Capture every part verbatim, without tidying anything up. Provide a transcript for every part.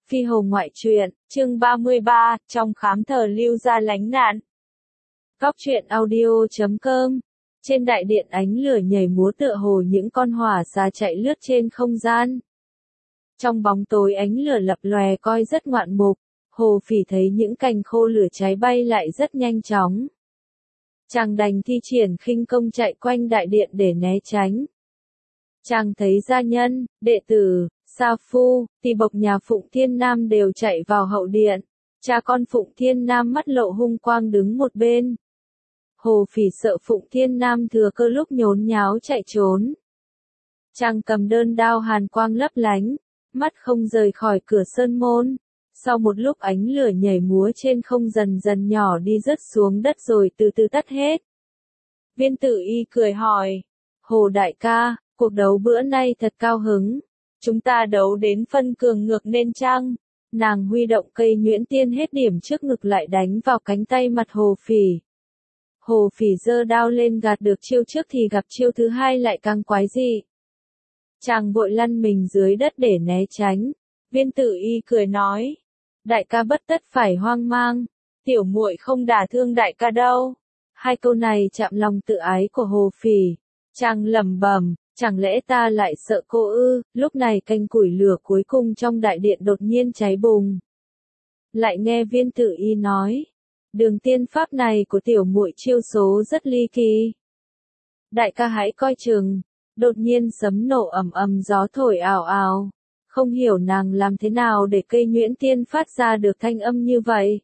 Phi Hồ Ngoại truyện, chương ba mươi ba, trong khám thờ Lưu Gia lánh nạn. Góc truyện audio chấm com. Trên đại điện ánh lửa nhảy múa tựa hồ những con hỏa xà chạy lướt trên không gian. Trong bóng tối ánh lửa lập lòe coi rất ngoạn mục, Hồ Phỉ thấy những cành khô lửa cháy bay lại rất nhanh chóng. Chàng đành thi triển khinh công chạy quanh đại điện để né tránh. Chàng thấy gia nhân, đệ tử, sa phu, tỳ bộc nhà Phụng Thiên Nam đều chạy vào hậu điện. Cha con Phụng Thiên Nam mắt lộ hung quang đứng một bên. Hồ Phỉ sợ Phụng Thiên Nam thừa cơ lúc nhốn nháo chạy trốn. Chàng cầm đơn đao hàn quang lấp lánh, mắt không rời khỏi cửa sơn môn. Sau một lúc ánh lửa nhảy múa trên không dần dần nhỏ đi rớt xuống đất rồi từ từ tắt hết. Viên Tử Y cười hỏi, Hồ đại ca, cuộc đấu bữa nay thật cao hứng. Chúng ta đấu đến phân cường ngược nên chăng? Nàng huy động cây nhuyễn tiên hết điểm trước ngực lại đánh vào cánh tay mặt Hồ Phỉ. Hồ Phỉ giơ đao lên gạt được chiêu trước thì gặp chiêu thứ hai lại càng quái dị. Chàng vội lăn mình dưới đất để né tránh. Viên Tử Y cười nói, đại ca bất tất phải hoang mang, tiểu muội không đả thương đại ca đâu. Hai câu này chạm lòng tự ái của Hồ Phỉ. Chàng lẩm bẩm, chẳng lẽ ta lại sợ cô ư? Lúc này canh củi lửa cuối cùng trong đại điện đột nhiên cháy bùng. Lại nghe Viên Tử Y nói, đường tiên pháp này của tiểu muội chiêu số rất ly kỳ. Đại ca hãy coi chừng. Đột nhiên sấm nổ ầm ầm, gió thổi ào ào. Không hiểu nàng làm thế nào để cây nhuyễn tiên phát ra được thanh âm như vậy.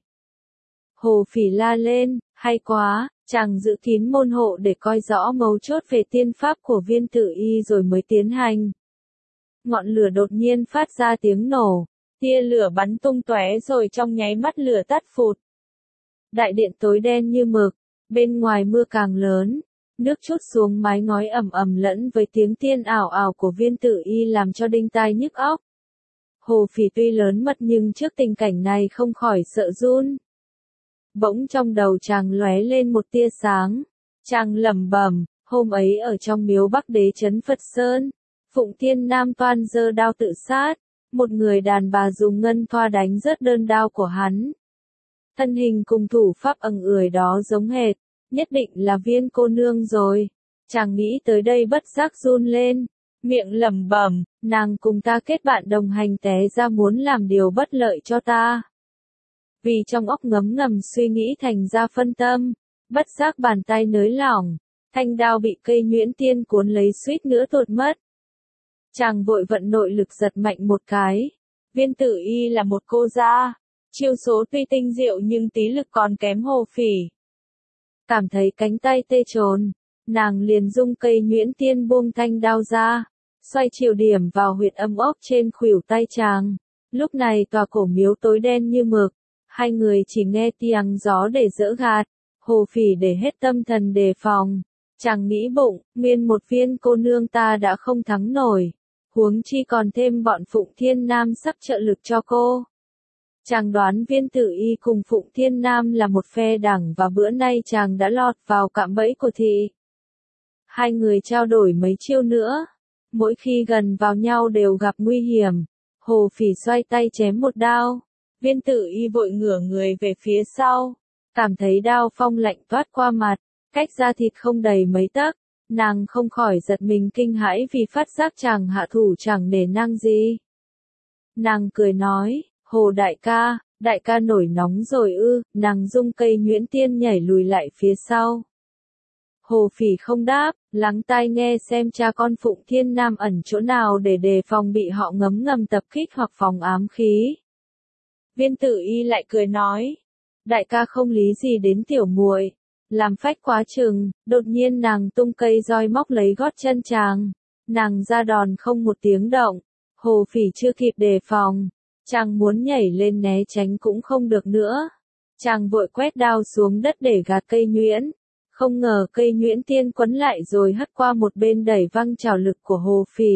Hồ Phỉ la lên, hay quá, chàng giữ kín môn hộ để coi rõ mấu chốt về tiên pháp của Viên Tử Y rồi mới tiến hành. Ngọn lửa đột nhiên phát ra tiếng nổ, tia lửa bắn tung tóe rồi trong nháy mắt lửa tắt phụt. Đại điện tối đen như mực, bên ngoài mưa càng lớn, nước trút xuống mái ngói ầm ầm lẫn với tiếng tiên ảo ảo của Viên Tử Y làm cho đinh tai nhức óc. Hồ Phỉ tuy lớn mật nhưng trước tình cảnh này không khỏi sợ run. Bỗng trong đầu chàng lóe lên một tia sáng. Chàng lẩm bẩm, hôm ấy ở trong miếu Bắc Đế trấn Phật Sơn, Phụng Thiên Nam toan giơ đao tự sát, một người đàn bà dùng ngân thoa đánh rớt đơn đao của hắn. Thân hình cùng thủ pháp ầng ưỡi đó giống hệt, nhất định là Viên cô nương rồi. Chàng nghĩ tới đây bất giác run lên, miệng lẩm bẩm, nàng cùng ta kết bạn đồng hành té ra muốn làm điều bất lợi cho ta. Vì trong óc ngấm ngầm suy nghĩ thành ra phân tâm, bất giác bàn tay nới lỏng, thanh đao bị cây nhuyễn tiên cuốn lấy suýt nữa tuột mất. Chàng vội vận nội lực giật mạnh một cái. Viên Tử Y là một cô gia, chiêu số tuy tinh diệu nhưng tí lực còn kém Hồ Phỉ. Cảm thấy cánh tay tê trồn, nàng liền dung cây nhuyễn tiên buông thanh đao ra, xoay chiều điểm vào huyệt âm ốc trên khuỷu tay chàng. Lúc này tòa cổ miếu tối đen như mực, hai người chỉ nghe tiếng gió để dỡ gạt. Hồ Phỉ để hết tâm thần đề phòng. Chàng nghĩ bụng, nguyên một Viên cô nương ta đã không thắng nổi, huống chi còn thêm bọn Phụng Thiên Nam sắp trợ lực cho cô. Chàng đoán Viên Tử Y cùng Phụng Thiên Nam là một phe đảng và bữa nay chàng đã lọt vào cạm bẫy của thị. Hai người trao đổi mấy chiêu nữa, mỗi khi gần vào nhau đều gặp nguy hiểm. Hồ Phỉ xoay tay chém một đao, Viên Tử Y vội ngửa người về phía sau, cảm thấy đao phong lạnh toát qua mặt, cách da thịt không đầy mấy tấc, nàng không khỏi giật mình kinh hãi vì phát giác chàng hạ thủ chẳng nể nang gì. Nàng cười nói, Hồ đại ca, đại ca nổi nóng rồi ư? Nàng dung cây nhuyễn tiên nhảy lùi lại phía sau. Hồ Phỉ không đáp, lắng tai nghe xem cha con Phụng Thiên Nam ẩn chỗ nào để đề phòng bị họ ngấm ngầm tập kích hoặc phòng ám khí. Viên Tử Y lại cười nói, đại ca không lý gì đến tiểu muội, làm phách quá chừng. Đột nhiên nàng tung cây roi móc lấy gót chân chàng, nàng ra đòn không một tiếng động. Hồ Phỉ chưa kịp đề phòng, chàng muốn nhảy lên né tránh cũng không được nữa. Chàng vội quét đao xuống đất để gạt cây nhuyễn, không ngờ cây nhuyễn tiên quấn lại rồi hất qua một bên đẩy văng trảo lực của Hồ Phỉ.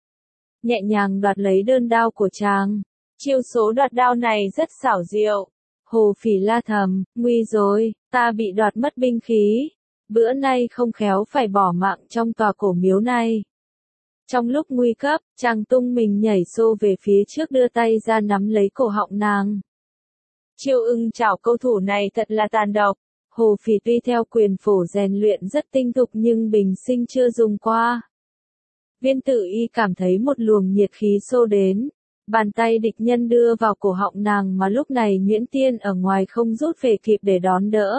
Nhẹ nhàng đoạt lấy đơn đao của chàng. Chiêu số đoạt đao này rất xảo diệu. Hồ Phỉ la thầm, nguy rồi, ta bị đoạt mất binh khí. Bữa nay không khéo phải bỏ mạng trong tòa cổ miếu này. Trong lúc nguy cấp, chàng tung mình nhảy xô về phía trước đưa tay ra nắm lấy cổ họng nàng. Chiêu ưng chảo câu thủ này thật là tàn độc. Hồ Phỉ tuy theo quyền phổ rèn luyện rất tinh thục nhưng bình sinh chưa dùng qua. Viên Tử Y cảm thấy một luồng nhiệt khí xô đến. Bàn tay địch nhân đưa vào cổ họng nàng mà lúc này Nguyễn Tiên ở ngoài không rút về kịp để đón đỡ.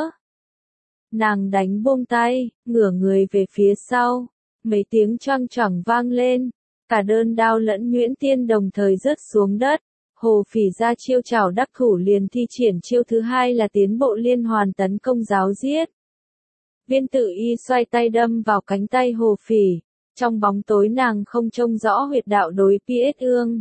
Nàng đánh buông tay, ngửa người về phía sau. Mấy tiếng choang choảng vang lên. Cả đơn đao lẫn Nguyễn Tiên đồng thời rớt xuống đất. Hồ Phỉ ra chiêu chảo đắc thủ liền thi triển chiêu thứ hai là tiến bộ liên hoàn tấn công giáo giết. Viên Tử Y xoay tay đâm vào cánh tay Hồ Phỉ. Trong bóng tối nàng không trông rõ huyệt đạo đối Piết Ương.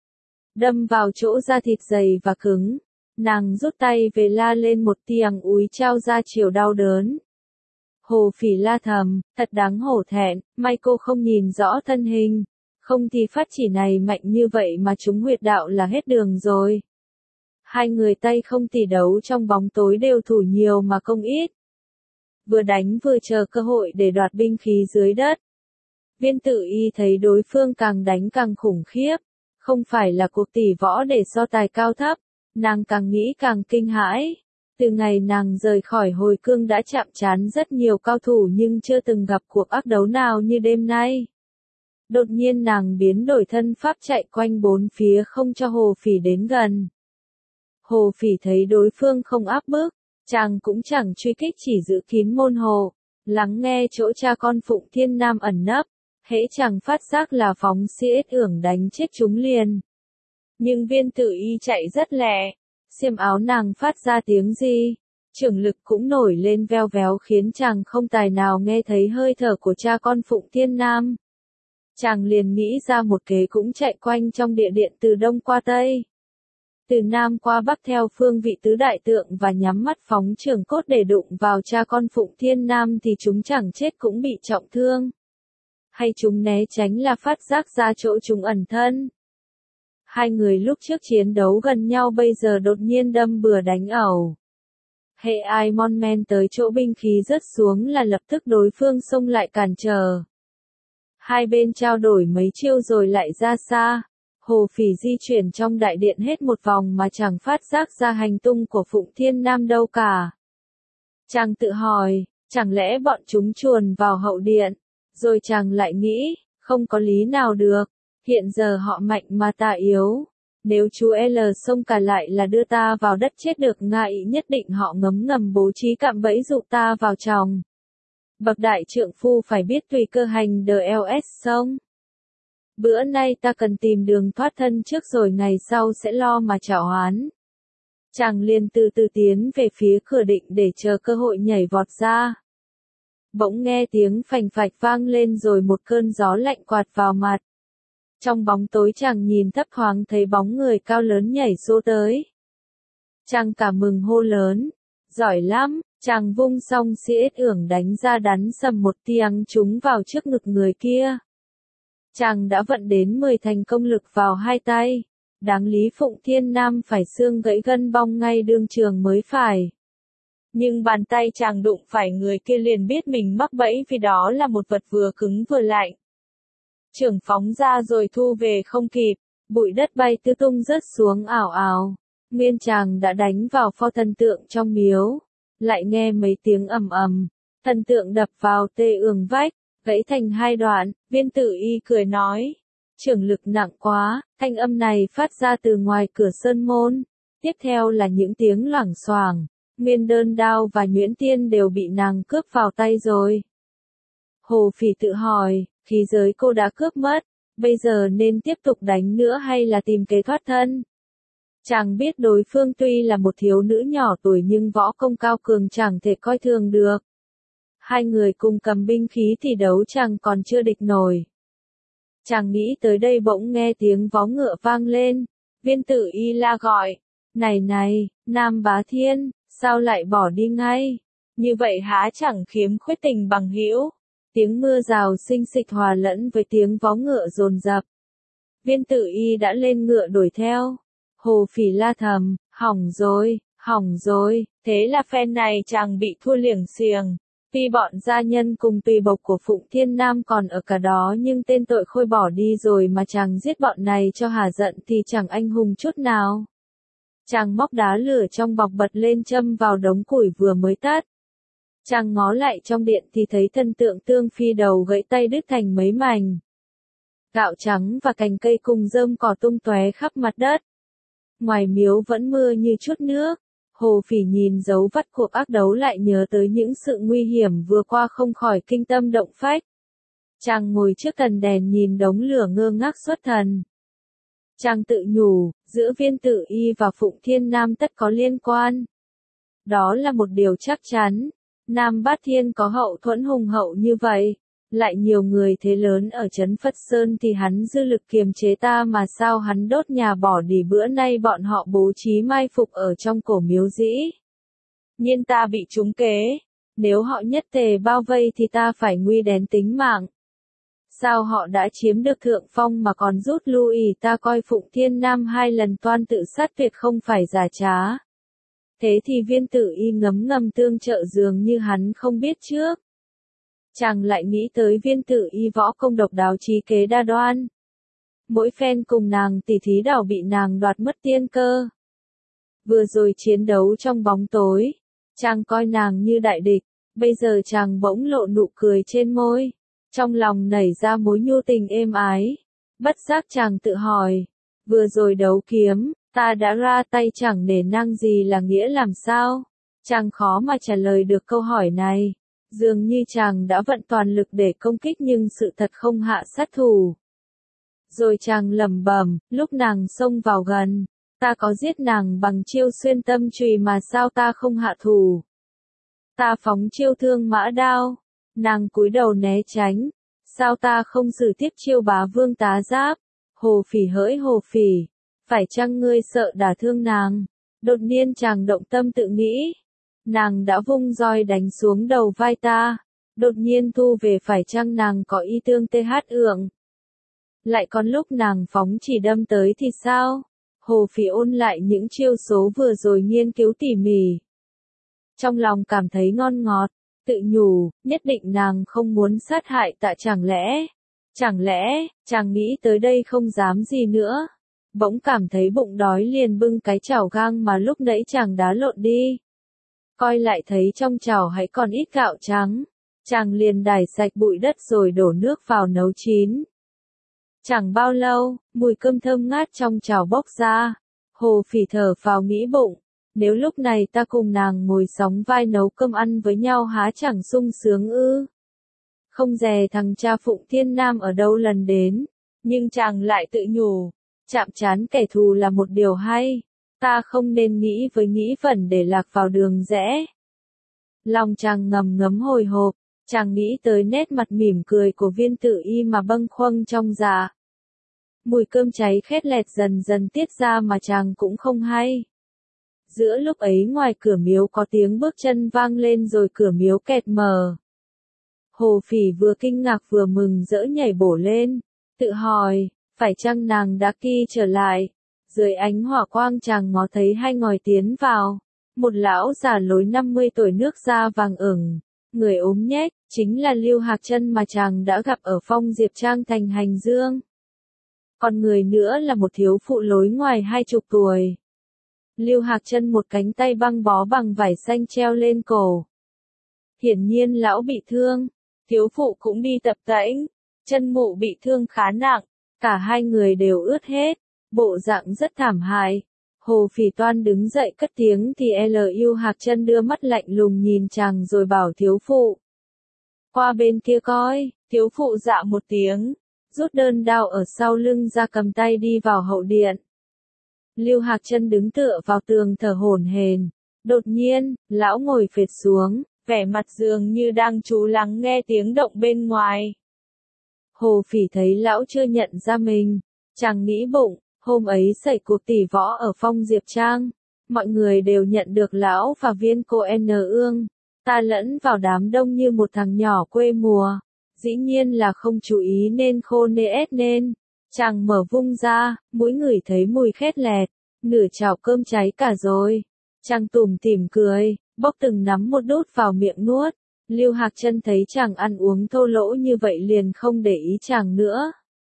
Đâm vào chỗ da thịt dày và cứng. Nàng rút tay về la lên một tiếng úi trao ra chiều đau đớn. Hồ Phỉ la thầm, thật đáng hổ thẹn, may cô không nhìn rõ thân hình. Không thì phát chỉ này mạnh như vậy mà chúng huyệt đạo là hết đường rồi. Hai người tay không tỉ đấu trong bóng tối đều thủ nhiều mà không ít. Vừa đánh vừa chờ cơ hội để đoạt binh khí dưới đất. Viên Tử Y thấy đối phương càng đánh càng khủng khiếp. Không phải là cuộc tỷ võ để so tài cao thấp. Nàng càng nghĩ càng kinh hãi. Từ ngày nàng rời khỏi hồi cương đã chạm trán rất nhiều cao thủ nhưng chưa từng gặp cuộc ác đấu nào như đêm nay. Đột nhiên nàng biến đổi thân pháp chạy quanh bốn phía không cho Hồ Phỉ đến gần. Hồ Phỉ thấy đối phương không áp bức, chàng cũng chẳng truy kích chỉ giữ kín môn hồ, lắng nghe chỗ cha con Phụng Thiên Nam ẩn nấp, hễ chàng phát giác là phóng xiết ưởng đánh chết chúng liền. Nhưng Viên Tử Y chạy rất lẹ, xiêm áo nàng phát ra tiếng gì, trưởng lực cũng nổi lên veo véo khiến chàng không tài nào nghe thấy hơi thở của cha con Phụng Thiên Nam. Chàng liền nghĩ ra một kế cũng chạy quanh trong địa điện từ đông qua tây. Từ nam qua bắc theo phương vị tứ đại tượng và nhắm mắt phóng trường cốt để đụng vào cha con Phụng Thiên Nam thì chúng chẳng chết cũng bị trọng thương. Hay chúng né tránh là phát giác ra chỗ chúng ẩn thân. Hai người lúc trước chiến đấu gần nhau bây giờ đột nhiên đâm bừa đánh ẩu. Hệ ai mon men tới chỗ binh khí rớt xuống là lập tức đối phương xông lại cản trở. Hai bên trao đổi mấy chiêu rồi lại ra xa. Hồ Phỉ di chuyển trong đại điện hết một vòng mà chẳng phát giác ra hành tung của Phụng Thiên Nam đâu cả. Chàng tự hỏi, chẳng lẽ bọn chúng chuồn vào hậu điện? Rồi chàng lại nghĩ, không có lý nào được. Hiện giờ họ mạnh mà ta yếu. Nếu chú L xông cả lại là đưa ta vào đất chết được ngại nhất định họ ngấm ngầm bố trí cạm bẫy dụ ta vào chồng. Bậc đại trượng phu phải biết tùy cơ hành đờ ls xong. Bữa nay ta cần tìm đường thoát thân trước rồi ngày sau sẽ lo mà trả oán. Chàng liền từ từ tiến về phía cửa định để chờ cơ hội nhảy vọt ra. Bỗng nghe tiếng phành phạch vang lên rồi một cơn gió lạnh quạt vào mặt. Trong bóng tối chàng nhìn thấp thoáng thấy bóng người cao lớn nhảy xô tới. Chàng cả mừng hô lớn. Giỏi lắm, chàng vung xong xiết ưởng đánh ra đắn sầm một tiếng trúng vào trước ngực người kia. Chàng đã vận đến mười thành công lực vào hai tay. Đáng lý Phụng Thiên Nam phải xương gãy gân bong ngay đương trường mới phải. Nhưng bàn tay chàng đụng phải người kia liền biết mình mắc bẫy vì đó là một vật vừa cứng vừa lạnh. Chưởng phóng ra rồi thu về không kịp, bụi đất bay tứ tung rớt xuống ảo ảo. Nguyên chàng đã đánh vào pho thần tượng trong miếu. Lại nghe mấy tiếng ầm ầm, thần tượng đập vào tê ương vách, gãy thành hai đoạn. Viên Tử Y cười nói, chưởng lực nặng quá. Thanh âm này phát ra từ ngoài cửa sơn môn. Tiếp theo là những tiếng loảng xoảng. Nguyên đơn đao và nhuyễn tiên đều bị nàng cướp vào tay rồi. Hồ Phỉ tự hỏi, khí giới cô đã cướp mất, bây giờ nên tiếp tục đánh nữa hay là tìm kế thoát thân? Chàng biết đối phương tuy là một thiếu nữ nhỏ tuổi nhưng võ công cao cường chẳng thể coi thường được. Hai người cùng cầm binh khí thì đấu chàng còn chưa địch nổi. Chàng nghĩ tới đây bỗng nghe tiếng vó ngựa vang lên. Viên Tử Y la gọi, này này, Nam Bá Thiên, sao lại bỏ đi ngay? Như vậy há chẳng khiếm khuyết tình bằng hữu. Tiếng mưa rào xinh xịch hòa lẫn với tiếng vó ngựa dồn dập. Viên Tử Y đã lên ngựa đuổi theo. Hồ Phỉ la thầm, hỏng rồi, hỏng rồi, thế là phen này chàng bị thua liềng xiềng. Tuy bọn gia nhân cùng tùy bộc của Phụng Thiên Nam còn ở cả đó nhưng tên tội khôi bỏ đi rồi mà chàng giết bọn này cho hả giận thì chẳng anh hùng chút nào. Chàng móc đá lửa trong bọc bật lên châm vào đống củi vừa mới tắt. Chàng ngó lại trong điện thì thấy thân tượng Tương Phi đầu gãy tay đứt thành mấy mảnh. Gạo trắng và cành cây cùng rơm cỏ tung tóe khắp mặt đất. Ngoài miếu vẫn mưa như chút nước. Hồ Phỉ nhìn dấu vắt cuộc ác đấu lại nhớ tới những sự nguy hiểm vừa qua không khỏi kinh tâm động phách. Chàng ngồi trước tần đèn nhìn đống lửa ngơ ngác xuất thần. Chàng tự nhủ, giữa Viên Tử Y và Phụng Thiên Nam tất có liên quan. Đó là một điều chắc chắn. Nam Bát Thiên có hậu thuẫn hùng hậu như vậy, lại nhiều người thế lớn ở trấn Phật Sơn thì hắn dư lực kiềm chế ta mà sao hắn đốt nhà bỏ đi bữa nay bọn họ bố trí mai phục ở trong cổ miếu dĩ. Nhiên ta bị trúng kế, nếu họ nhất tề bao vây thì ta phải nguy đến tính mạng. Sao họ đã chiếm được thượng phong mà còn rút lui, ta coi Phụng Thiên Nam hai lần toan tự sát tuyệt không phải giả trá. Thế thì Viên Tử Y ngấm ngầm tương trợ dường như hắn không biết trước. Chàng lại nghĩ tới Viên Tử Y võ công độc đáo trí kế đa đoan. Mỗi phen cùng nàng tỉ thí đảo bị nàng đoạt mất tiên cơ. Vừa rồi chiến đấu trong bóng tối, chàng coi nàng như đại địch, bây giờ chàng bỗng lộ nụ cười trên môi, trong lòng nảy ra mối nhu tình êm ái. Bất giác chàng tự hỏi, vừa rồi đấu kiếm, ta đã ra tay chẳng nể nang gì là nghĩa làm sao? Chàng khó mà trả lời được câu hỏi này. Dường như chàng đã vận toàn lực để công kích nhưng sự thật không hạ sát thủ. Rồi chàng lẩm bẩm, lúc nàng xông vào gần, ta có giết nàng bằng chiêu xuyên tâm chùy mà sao ta không hạ thủ. Ta phóng chiêu thương mã đao, nàng cúi đầu né tránh, sao ta không sử tiếp chiêu bá vương tá giáp. Hồ Phỉ hỡi Hồ Phỉ, phải chăng ngươi sợ đả thương nàng? Đột nhiên chàng động tâm tự nghĩ. Nàng đã vung roi đánh xuống đầu vai ta, đột nhiên thu về phải chăng nàng có ý tương th ượng. Lại còn lúc nàng phóng chỉ đâm tới thì sao? Hồ Phỉ ôn lại những chiêu số vừa rồi nghiên cứu tỉ mỉ. Trong lòng cảm thấy ngon ngọt, tự nhủ, nhất định nàng không muốn sát hại tạ chẳng lẽ? Chẳng lẽ, chàng nghĩ tới đây không dám gì nữa. Bỗng cảm thấy bụng đói liền bưng cái chảo gang mà lúc nãy chàng đá lộn đi. Coi lại thấy trong chảo hãy còn ít gạo trắng, chàng liền đải sạch bụi đất rồi đổ nước vào nấu chín. Chẳng bao lâu, mùi cơm thơm ngát trong chảo bốc ra, Hồ Phỉ thở phào nghĩ bụng, nếu lúc này ta cùng nàng ngồi sóng vai nấu cơm ăn với nhau há chẳng sung sướng ư. Không dè thằng cha Phụng Thiên Nam ở đâu lần đến, nhưng chàng lại tự nhủ, chạm trán kẻ thù là một điều hay. Ta không nên nghĩ với nghĩ vẩn để lạc vào đường rẽ. Lòng chàng ngầm ngấm hồi hộp, chàng nghĩ tới nét mặt mỉm cười của Viên Tử Y mà bâng khuâng trong dạ. Mùi cơm cháy khét lẹt dần dần tiết ra mà chàng cũng không hay. Giữa lúc ấy ngoài cửa miếu có tiếng bước chân vang lên rồi cửa miếu kẹt mở. Hồ Phỉ vừa kinh ngạc vừa mừng rỡ nhảy bổ lên, tự hỏi, phải chăng nàng đã kỳ trở lại? Dưới ánh hỏa quang chàng ngó thấy hai ngòi tiến vào. Một lão già lối năm mươi tuổi nước da vàng ửng, người ốm nhếch, chính là Lưu Hạc Chân mà chàng đã gặp ở Phong Diệp Trang thành Hành Dương. Còn người nữa là một thiếu phụ lối ngoài hai chục tuổi. Lưu Hạc Chân một cánh tay băng bó bằng vải xanh treo lên cổ. Hiển nhiên lão bị thương, thiếu phụ cũng đi tập tễnh, chân mụ bị thương khá nặng, cả hai người đều ướt hết. Bộ dạng rất thảm hại. Hồ Phỉ toan đứng dậy cất tiếng thì Lưu Hạc Chân đưa mắt lạnh lùng nhìn chàng rồi bảo thiếu phụ. Qua bên kia coi, thiếu phụ dạ một tiếng, rút đơn đao ở sau lưng ra cầm tay đi vào hậu điện. Lưu Hạc Chân đứng tựa vào tường thở hổn hển. Đột nhiên, lão ngồi phệt xuống, vẻ mặt dường như đang chú lắng nghe tiếng động bên ngoài. Hồ Phỉ thấy lão chưa nhận ra mình, chàng nghĩ bụng. Hôm ấy xảy cuộc tỷ võ ở Phong Diệp Trang, mọi người đều nhận được lão và Viên cô N ương, ta lẫn vào đám đông như một thằng nhỏ quê mùa, dĩ nhiên là không chú ý nên khô nê nên, chàng mở vung ra, mũi ngửi thấy mùi khét lẹt, nửa chảo cơm cháy cả rồi, chàng tủm tỉm cười, bốc từng nắm một đút vào miệng nuốt, Lưu Hạc Trân thấy chàng ăn uống thô lỗ như vậy liền không để ý chàng nữa.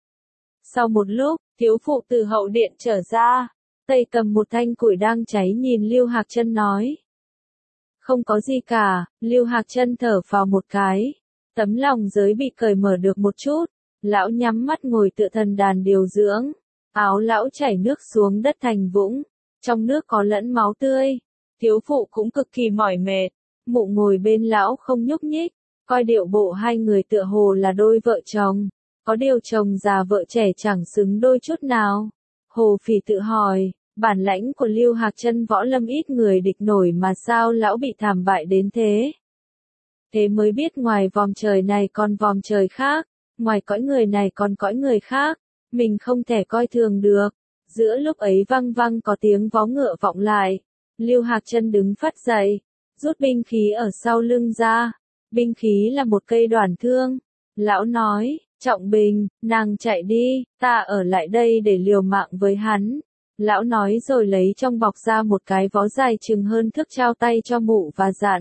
Sau một lúc, thiếu phụ từ hậu điện trở ra, tay cầm một thanh củi đang cháy nhìn Lưu Hạc Trân nói. Không có gì cả, Lưu Hạc Trân thở phào một cái, tấm lòng giới bị cởi mở được một chút, lão nhắm mắt ngồi tựa thần đàn điều dưỡng, áo lão chảy nước xuống đất thành vũng, trong nước có lẫn máu tươi, thiếu phụ cũng cực kỳ mỏi mệt, mụ ngồi bên lão không nhúc nhích, coi điệu bộ hai người tựa hồ là đôi vợ chồng, có điều chồng già vợ trẻ chẳng xứng đôi chút nào. Hồ Phỉ tự hỏi, bản lãnh của Lưu Hạc Trân võ lâm ít người địch nổi mà sao lão bị thảm bại đến thế. Thế mới biết ngoài vòm trời này còn vòm trời khác, ngoài cõi người này còn cõi người khác, mình không thể coi thường được. Giữa lúc ấy văng văng có tiếng vó ngựa vọng lại, Lưu Hạc Trân đứng phắt dậy, rút binh khí ở sau lưng ra, binh khí là một cây đoản thương. Lão nói, Trọng Bình, nàng chạy đi, ta ở lại đây để liều mạng với hắn. Lão nói rồi lấy trong bọc ra một cái vó dài chừng hơn thước trao tay cho mụ và dặn.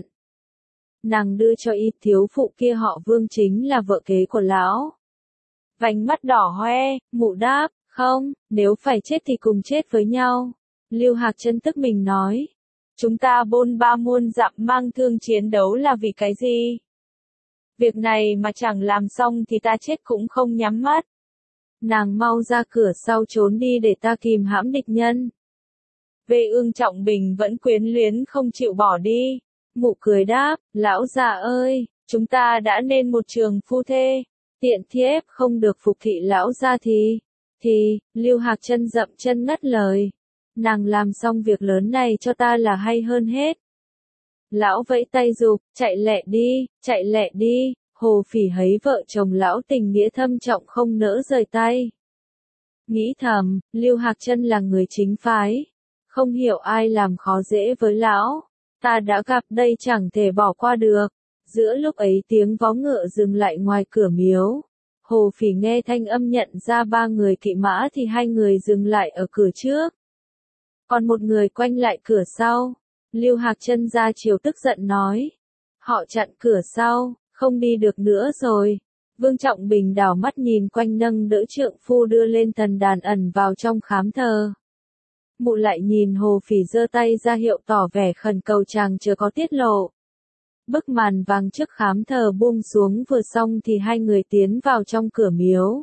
Nàng đưa cho y thiếu phụ kia họ Vương chính là vợ kế của lão. Vành mắt đỏ hoe, mụ đáp, không, nếu phải chết thì cùng chết với nhau. Lưu Hạc Trân tức mình nói, chúng ta bôn ba muôn dặm mang thương chiến đấu là vì cái gì? Việc này mà chẳng làm xong thì ta chết cũng không nhắm mắt. Nàng mau ra cửa sau trốn đi để ta kìm hãm địch nhân. Về Ương Trọng Bình vẫn quyến luyến không chịu bỏ đi. Mụ cười đáp, lão già ơi, chúng ta đã nên một trường phu thê. Tiện thiếp không được phục thị lão gia thì, thì, Lưu Hạc Trân dậm chân ngắt lời. Nàng làm xong việc lớn này cho ta là hay hơn hết. Lão vẫy tay giục, chạy lẹ đi, chạy lẹ đi. Hồ Phỉ thấy vợ chồng lão tình nghĩa thâm trọng không nỡ rời tay. Nghĩ thầm, Lưu Hạc Trân là người chính phái, không hiểu ai làm khó dễ với lão, ta đã gặp đây chẳng thể bỏ qua được. Giữa lúc ấy tiếng vó ngựa dừng lại ngoài cửa miếu. Hồ Phỉ nghe thanh âm nhận ra ba người kỵ mã thì hai người dừng lại ở cửa trước. Còn một người quanh lại cửa sau. Lưu Hạc Trân ra chiều tức giận nói. Họ chặn cửa sau, không đi được nữa rồi. Vương Trọng Bình đảo mắt nhìn quanh nâng đỡ trượng phu đưa lên thần đàn ẩn vào trong khám thờ. Mụ lại nhìn Hồ Phỉ giơ tay ra hiệu tỏ vẻ khẩn cầu chàng chưa có tiết lộ. Bức màn vàng trước khám thờ buông xuống vừa xong thì hai người tiến vào trong cửa miếu.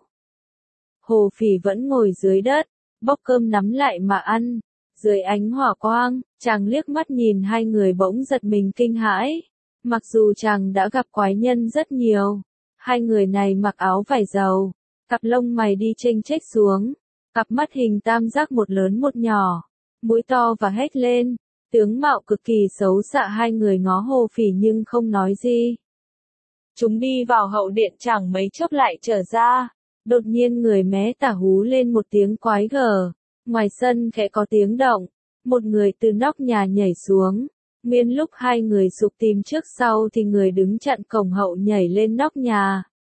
Hồ Phỉ vẫn ngồi dưới đất, bóc cơm nắm lại mà ăn. Dưới ánh hỏa quang, chàng liếc mắt nhìn hai người bỗng giật mình kinh hãi. Mặc dù chàng đã gặp quái nhân rất nhiều, hai người này mặc áo vải dầu, cặp lông mày đi chênh chếch xuống, cặp mắt hình tam giác một lớn một nhỏ, mũi to và hét lên, tướng mạo cực kỳ xấu xạ. Hai người ngó Hồ Phỉ nhưng không nói gì. Chúng đi vào hậu điện chẳng mấy chốc lại trở ra, đột nhiên người mé tả hú lên một tiếng quái gở, ngoài sân khẽ có tiếng động, một người từ nóc nhà nhảy xuống. Miên lúc hai người sục tìm trước sau thì người đứng chặn cổng hậu nhảy lên nóc nhà.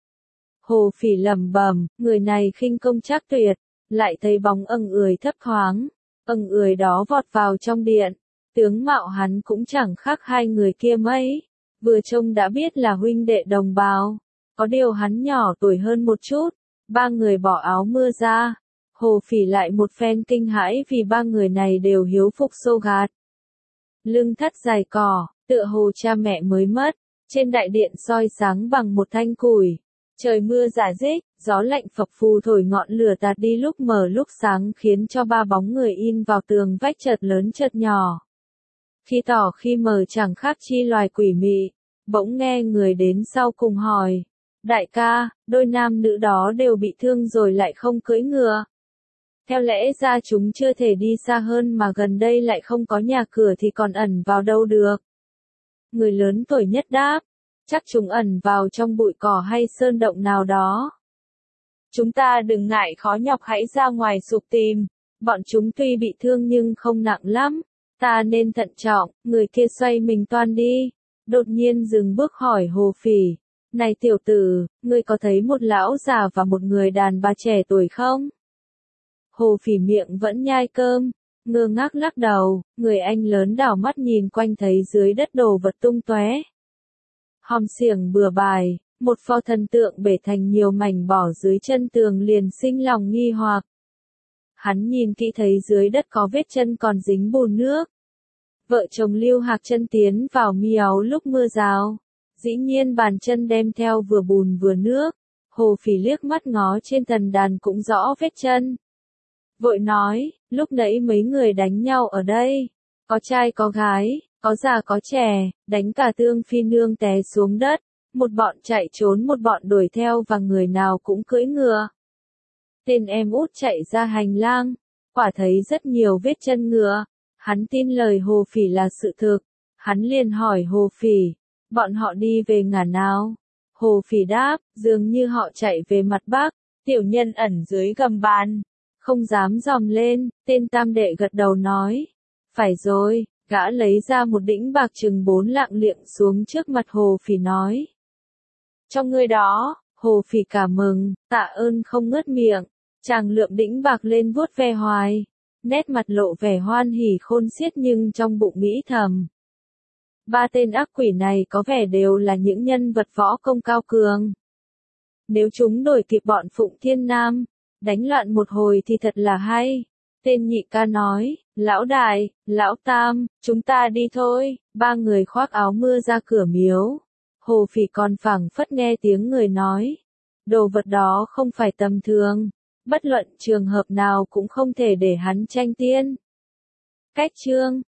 Hồ Phỉ lẩm bẩm, người này khinh công trác tuyệt, lại thấy bóng ầng ười thấp thoáng, ầng ười đó vọt vào trong điện, tướng mạo hắn cũng chẳng khác hai người kia mấy, vừa trông đã biết là huynh đệ đồng bào, có điều hắn nhỏ tuổi hơn một chút. Ba người bỏ áo mưa ra, Hồ Phỉ lại một phen kinh hãi vì ba người này đều hiếu phục xô gạt. Lưng thắt dài cỏ, tựa hồ cha mẹ mới mất, trên đại điện soi sáng bằng một thanh củi. Trời mưa rả rích, gió lạnh phập phù thổi ngọn lửa tạt đi lúc mờ lúc sáng khiến cho ba bóng người in vào tường vách chợt lớn chợt nhỏ. Khi tỏ khi mờ chẳng khác chi loài quỷ mị, bỗng nghe người đến sau cùng hỏi. Đại ca, đôi nam nữ đó đều bị thương rồi lại không cưỡi ngựa. Theo lẽ ra chúng chưa thể đi xa hơn mà gần đây lại không có nhà cửa thì còn ẩn vào đâu được. Người lớn tuổi nhất đáp, chắc chúng ẩn vào trong bụi cỏ hay sơn động nào đó. Chúng ta đừng ngại khó nhọc hãy ra ngoài sục tìm, bọn chúng tuy bị thương nhưng không nặng lắm, ta nên thận trọng. Người kia xoay mình toan đi, đột nhiên dừng bước hỏi Hồ Phỉ, này tiểu tử, ngươi có thấy một lão già và một người đàn bà trẻ tuổi không? Hồ Phỉ miệng vẫn nhai cơm, ngơ ngác lắc đầu, người anh lớn đảo mắt nhìn quanh thấy dưới đất đồ vật tung tóe. Hòm xiềng bừa bài, một pho thần tượng bể thành nhiều mảnh bỏ dưới chân tường liền sinh lòng nghi hoặc. Hắn nhìn kỹ thấy dưới đất có vết chân còn dính bùn nước. Vợ chồng Lưu Hạc Chân tiến vào mi áo lúc mưa rào. Dĩ nhiên bàn chân đem theo vừa bùn vừa nước. Hồ Phỉ liếc mắt ngó trên thần đàn cũng rõ vết chân. Vội nói, lúc nãy mấy người đánh nhau ở đây. Có trai có gái, có già có trẻ, đánh cả Tương Phi nương té xuống đất. Một bọn chạy trốn một bọn đuổi theo và người nào cũng cưỡi ngựa. Tên em út chạy ra hành lang, quả thấy rất nhiều vết chân ngựa. Hắn tin lời Hồ Phỉ là sự thực. Hắn liền hỏi Hồ Phỉ, bọn họ đi về ngả nào? Hồ Phỉ đáp, dường như họ chạy về mặt bắc. Tiểu nhân ẩn dưới gầm bàn, không dám dòm lên. Tên tam đệ gật đầu nói, phải rồi. Gã lấy ra một đĩnh bạc chừng bốn lạng liệng xuống trước mặt Hồ Phỉ nói, cho ngươi đó. Hồ Phỉ cảm mừng, tạ ơn không ngớt miệng. Chàng lượm đĩnh bạc lên vuốt ve hoài. Nét mặt lộ vẻ hoan hỉ khôn xiết nhưng trong bụng nghĩ thầm. Ba tên ác quỷ này có vẻ đều là những nhân vật võ công cao cường. Nếu chúng đuổi kịp bọn Phụng Thiên Nam, đánh loạn một hồi thì thật là hay. Tên nhị ca nói, lão đại, lão tam, chúng ta đi thôi. Ba người khoác áo mưa ra cửa miếu. Hồ Phỉ còn phảng phất nghe tiếng người nói. Đồ vật đó không phải tầm thường. Bất luận trường hợp nào cũng không thể để hắn tranh tiên. Cách chương